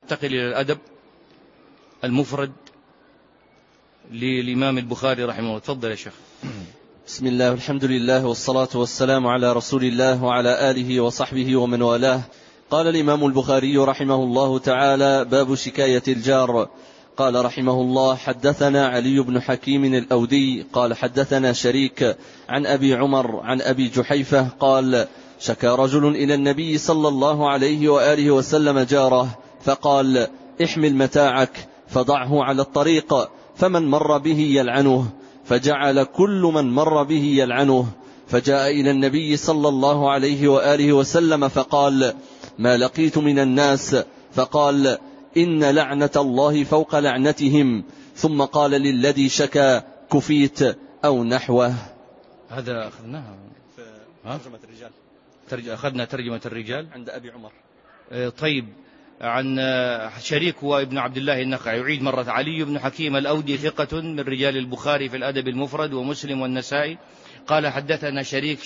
ننتقل إلى الأدب المفرد للإمام البخاري رحمه الله. تفضل يا شيخ. بسم الله والحمد لله والصلاة والسلام على رسول الله وعلى آله وصحبه ومن والاه. قال الإمام البخاري رحمه الله تعالى: باب شكاية الجار. قال رحمه الله: حدثنا علي بن حكيم الأودي قال حدثنا شريك عن أبي عمر عن أبي جحيفة قال: شكى رجل إلى النبي صلى الله عليه وآله وسلم جاره فقال: احمل متاعك فضعه على الطريق، فمن مر به يلعنه، فجعل كل من مر به يلعنه. فجاء إلى النبي صلى الله عليه وآله وسلم فقال: ما لقيت من الناس، فقال: إن لعنة الله فوق لعنتهم. ثم قال للذي شكى: كفيت أو نحوه. هذا أخذناها في ترجمة الرجال. أخذنا ترجمة الرجال عند أبي عمر. طيب، عن شريك هو ابن عبد الله النخعي. يعيد مرة: علي بن حكيم الأودي ثقة من رجال البخاري في الأدب المفرد ومسلم والنسائي. قال حدثنا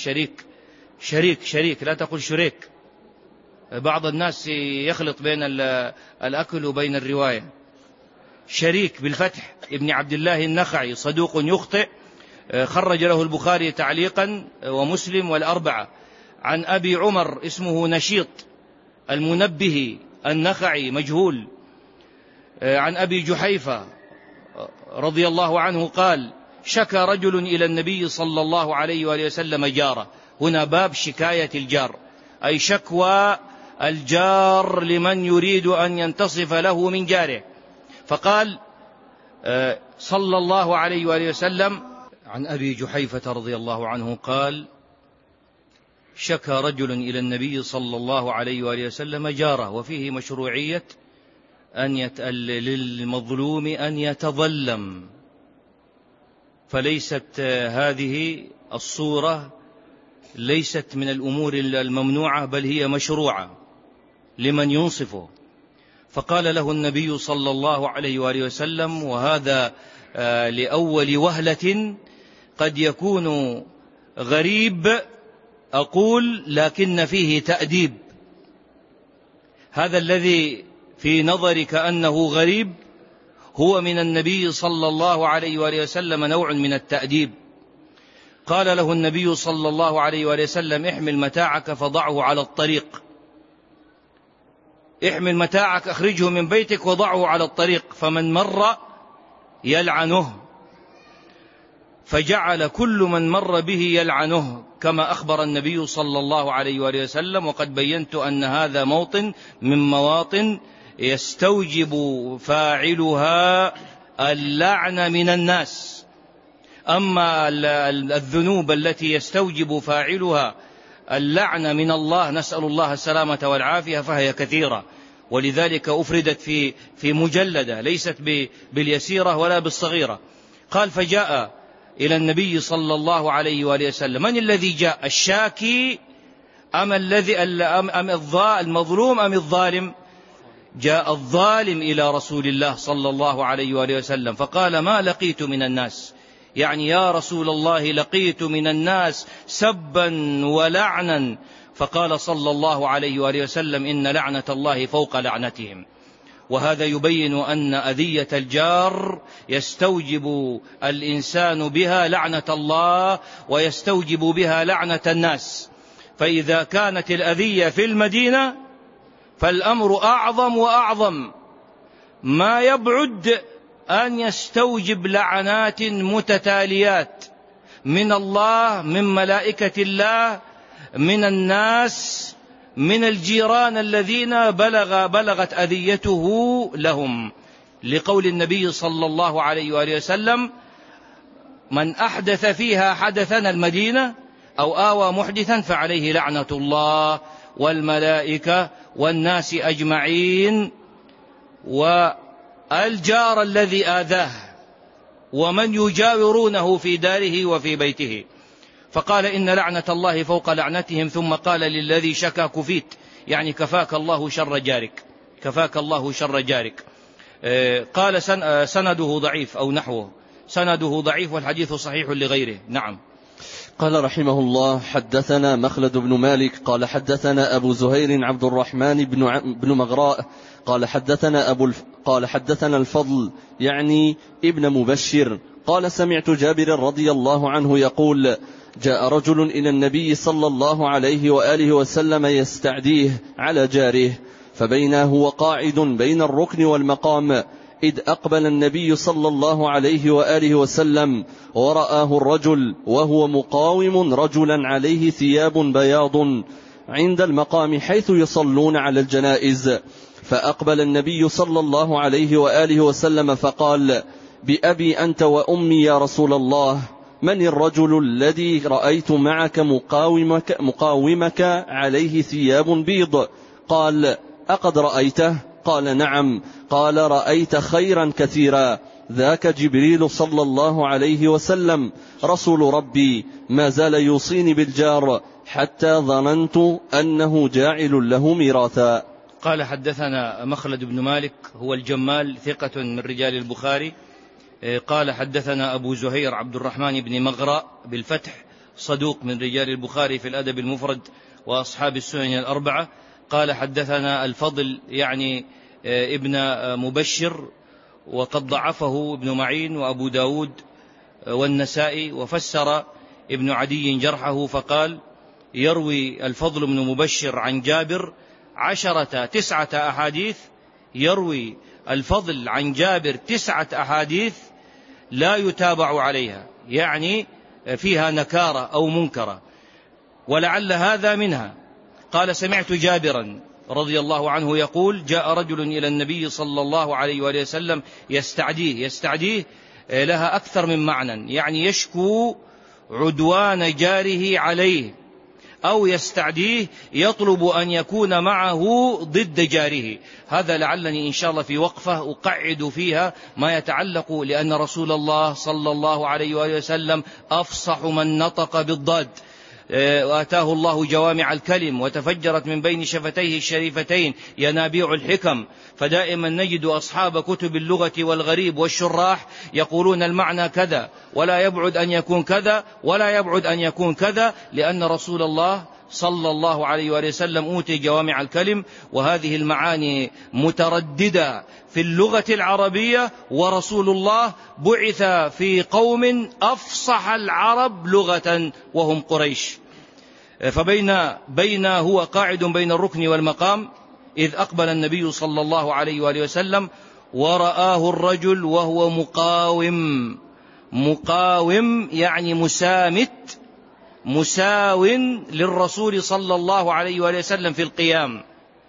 شريك لا تقل شريك، بعض الناس يخلط بين الأكل وبين الرواية. شريك بالفتح ابن عبد الله النخعي صدوق يخطئ، خرج له البخاري تعليقا ومسلم والأربعة. عن أبي عمر اسمه نشيط المنبه النخعي مجهول. عن أبي جحيفة رضي الله عنه قال: شكى رجل إلى النبي صلى الله عليه وآله وسلم جاره. هنا باب شكاية الجار، أي شكوى الجار لمن يريد أن ينتصف له من جاره. فقال صلى الله عليه وآله وسلم عن أبي جحيفة رضي الله عنه قال: شكى رجل إلى النبي صلى الله عليه وآله وسلم جاره. وفيه مشروعية للمظلوم أن يتظلم، فليست هذه الصورة ليست من الأمور الممنوعة، بل هي مشروعة لمن ينصفه. فقال له النبي صلى الله عليه وآله وسلم، وهذا لأول وهلة قد يكون غريب أقول لكن فيه تأديب. هذا الذي في نظرك أنه غريب هو من النبي صلى الله عليه وآله وسلم نوع من التأديب. قال له النبي صلى الله عليه وآله وسلم: احمل متاعك فضعه على الطريق. احمل متاعك، أخرجه من بيتك وضعه على الطريق، فمن مر يلعنه. فجعل كل من مر به يلعنه كما أخبر النبي صلى الله عليه وآله وسلم. وقد بينت أن هذا موطن من مواطن يستوجب فاعلها اللعن من الناس. أما الذنوب التي يستوجب فاعلها اللعن من الله، نسأل الله السلامة والعافية، فهي كثيرة، ولذلك أفردت في مجلدة ليست باليسيرة ولا بالصغيرة. قال: فجاء إلى النبي صلى الله عليه وآله وسلم. من الذي جاء؟ الشاكي أم المظلوم أم الظالم؟ جاء الظالم إلى رسول الله صلى الله عليه وآله وسلم فقال: ما لقيت من الناس، يعني يا رسول الله لقيت من الناس سبا ولعنا. فقال صلى الله عليه وآله وسلم: إن لعنة الله فوق لعنتهم. وهذا يبين أن أذية الجار يستوجب الإنسان بها لعنة الله ويستوجب بها لعنة الناس. فإذا كانت الأذية في المدينة فالأمر أعظم وأعظم، ما يبعد أن يستوجب لعنات متتاليات من الله، من ملائكة الله، من الناس، من الجيران الذين بلغت أذيته لهم، لقول النبي صلى الله عليه وآله وسلم: من أحدث فيها حدثنا المدينة أو آوى محدثا فعليه لعنة الله والملائكة والناس أجمعين، والجار الذي آذاه ومن يجاورونه في داره وفي بيته. فقال: إن لعنة الله فوق لعنتهم. ثم قال للذي شكى: كفيت، يعني كفاك الله شر جارك، كفاك الله شر جارك. قال: سنده ضعيف أو نحوه، سنده ضعيف والحديث صحيح لغيره. نعم. قال رحمه الله: حدثنا مخلد بن مالك قال حدثنا أبو زهير عبد الرحمن بن مغراء قال حدثنا الفضل يعني ابن مبشر قال: سمعت جابر رضي الله عنه يقول: جاء رجل إلى النبي صلى الله عليه وآله وسلم يستعديه على جاره، فبينه هو قاعد بين الركن والمقام إذ أقبل النبي صلى الله عليه وآله وسلم ورآه الرجل وهو مقاوم رجلا عليه ثياب بياض عند المقام حيث يصلون على الجنائز، فأقبل النبي صلى الله عليه وآله وسلم فقال: بأبي أنت وأمي يا رسول الله، من الرجل الذي رأيت معك مقاومك عليه ثياب بيض؟ قال: أقد رأيته؟ قال: نعم. قال: رأيت خيرا كثيرا، ذاك جبريل صلى الله عليه وسلم رسول ربي، ما زال يوصيني بالجار حتى ظننت أنه جاعل له ميراثا. قال: حدثنا مخلد بن مالك هو الجمال ثقة من رجال البخاري. قال: حدثنا أبو زهير عبد الرحمن بن مغراء بالفتح، صدوق من رجال البخاري في الأدب المفرد وأصحاب السنن الأربعة. قال: حدثنا الفضل يعني ابن مبشر، وقد ضعفه ابن معين وأبو داود والنسائي، وفسر ابن عدي جرحه فقال: يروي الفضل بن مبشر عن جابر 9 أحاديث، يروي الفضل عن جابر 9 أحاديث لا يتابع عليها، يعني فيها نكارة أو منكرة، ولعل هذا منها. قال: سمعت جابرا رضي الله عنه يقول: جاء رجل إلى النبي صلى الله عليه وآله وسلم يستعديه لها أكثر من معنى، يعني يشكو عدوان جاره عليه، أو يستعديه يطلب أن يكون معه ضد جاره. هذا لعلني إن شاء الله في وقفة أقعد فيها ما يتعلق، لأن رسول الله صلى الله عليه وآله وسلم أفصح من نطق بالضاد، وآتاه الله جوامع الكلم، وتفجرت من بين شفتيه الشريفتين ينابيع الحكم، فدائما نجد أصحاب كتب اللغة والغريب والشراح يقولون المعنى كذا، ولا يبعد أن يكون كذا، ولا يبعد أن يكون كذا، لأن رسول الله صلى الله عليه وآله وسلم أوتي جوامع الكلم، وهذه المعاني مترددة في اللغة العربية، ورسول الله بعث في قوم أفصح العرب لغة وهم قريش. فبين هو قاعد بين الركن والمقام إذ أقبل النبي صلى الله عليه وآله وسلم ورآه الرجل وهو مقاوم يعني مساو للرسول صلى الله عليه وآله وسلم في القيام،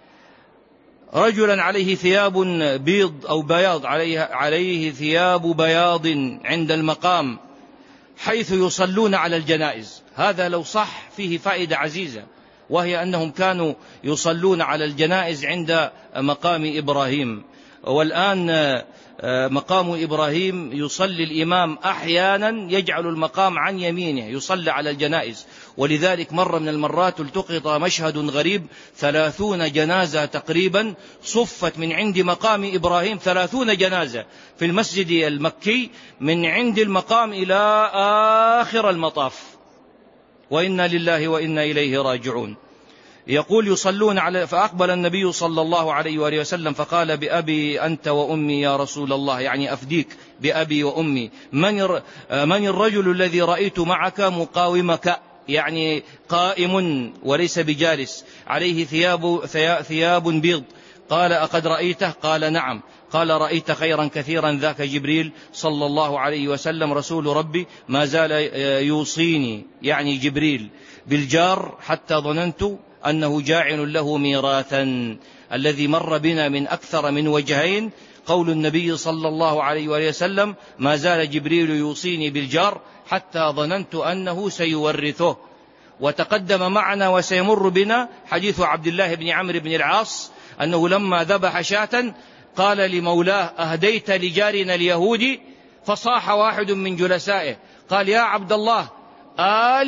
رجلا عليه ثياب بيض أو بياض، عليه ثياب بياض عند المقام حيث يصلون على الجنائز. هذا لو صح فيه فائدة عزيزة، وهي أنهم كانوا يصلون على الجنائز عند مقام إبراهيم، والآن مقام إبراهيم يصلي الإمام أحيانا يجعل المقام عن يمينه يصلي على الجنائز. ولذلك مرة من المرات التقط مشهد غريب، 30 جنازة تقريبا صفت من عند مقام إبراهيم، 30 جنازة في المسجد المكي من عند المقام إلى آخر المطاف، وإنا لله وإنا إليه راجعون. يقول: يصلون على، فأقبل النبي صلى الله عليه وآله وسلم فقال: بأبي أنت وأمي يا رسول الله، يعني أفديك بأبي وأمي، من الرجل الذي رأيت معك مقاومك، يعني قائم وليس بجالس، عليه ثياب بيض. قال: أقد رأيته؟ قال: نعم. قال: رأيت خيرا كثيرا، ذاك جبريل صلى الله عليه وسلم رسول ربي، ما زال يوصيني يعني جبريل بالجار حتى ظننت أنه جاعل له ميراثا. الذي مر بنا من أكثر من وجهين قول النبي صلى الله عليه وسلم: ما زال جبريل يوصيني بالجار حتى ظننت أنه سيورثه. وتقدم معنا وسيمر بنا حديث عبد الله بن عمرو بن العاص أنه لما ذبح شاة قال لمولاه: أهديت لجارنا اليهودي؟ فصاح واحد من جلسائه قال: يا عبد الله، آل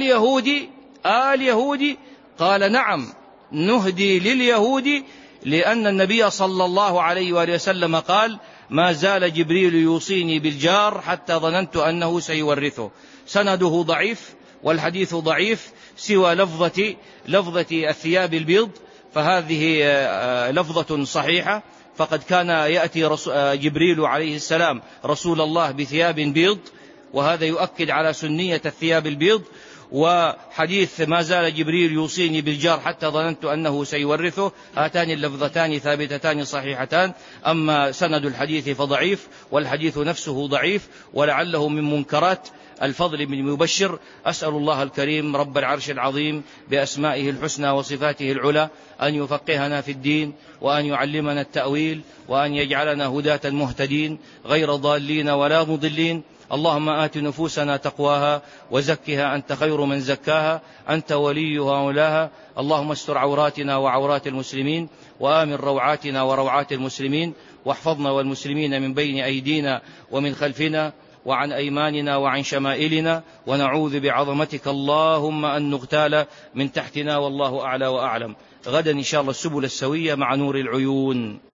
يهودي؟ قال: نعم، نهدي لليهود، لأن النبي صلى الله عليه وآله وسلم قال: ما زال جبريل يوصيني بالجار حتى ظننت أنه سيورثه. سنده ضعيف، والحديث ضعيف سوى لفظة الثياب البيض، فهذه لفظة صحيحة. فقد كان يأتي جبريل عليه السلام رسول الله بثياب بيض، وهذا يؤكد على سنية الثياب البيض. وحديث ما زال جبريل يوصيني بالجار حتى ظننت أنه سيورثه، هاتان اللفظتان ثابتتان صحيحتان. أما سند الحديث فضعيف، والحديث نفسه ضعيف، ولعله من منكرات الفضل بن مبشر. أسأل الله الكريم رب العرش العظيم بأسمائه الحسنى وصفاته العلى أن يفقهنا في الدين، وأن يعلمنا التأويل، وأن يجعلنا هداة مهتدين غير ضالين ولا مضلين. اللهم آت نفوسنا تقواها وزكها أنت خير من زكاها، أنت وليها ومولاها. اللهم استر عوراتنا وعورات المسلمين، وآمن روعاتنا وروعات المسلمين، واحفظنا والمسلمين من بين أيدينا ومن خلفنا وعن أيماننا وعن شمائلنا، ونعوذ بعظمتك اللهم أن نغتال من تحتنا، والله أعلى وأعلم. غدا إن شاء الله السبل السوية مع نور العيون.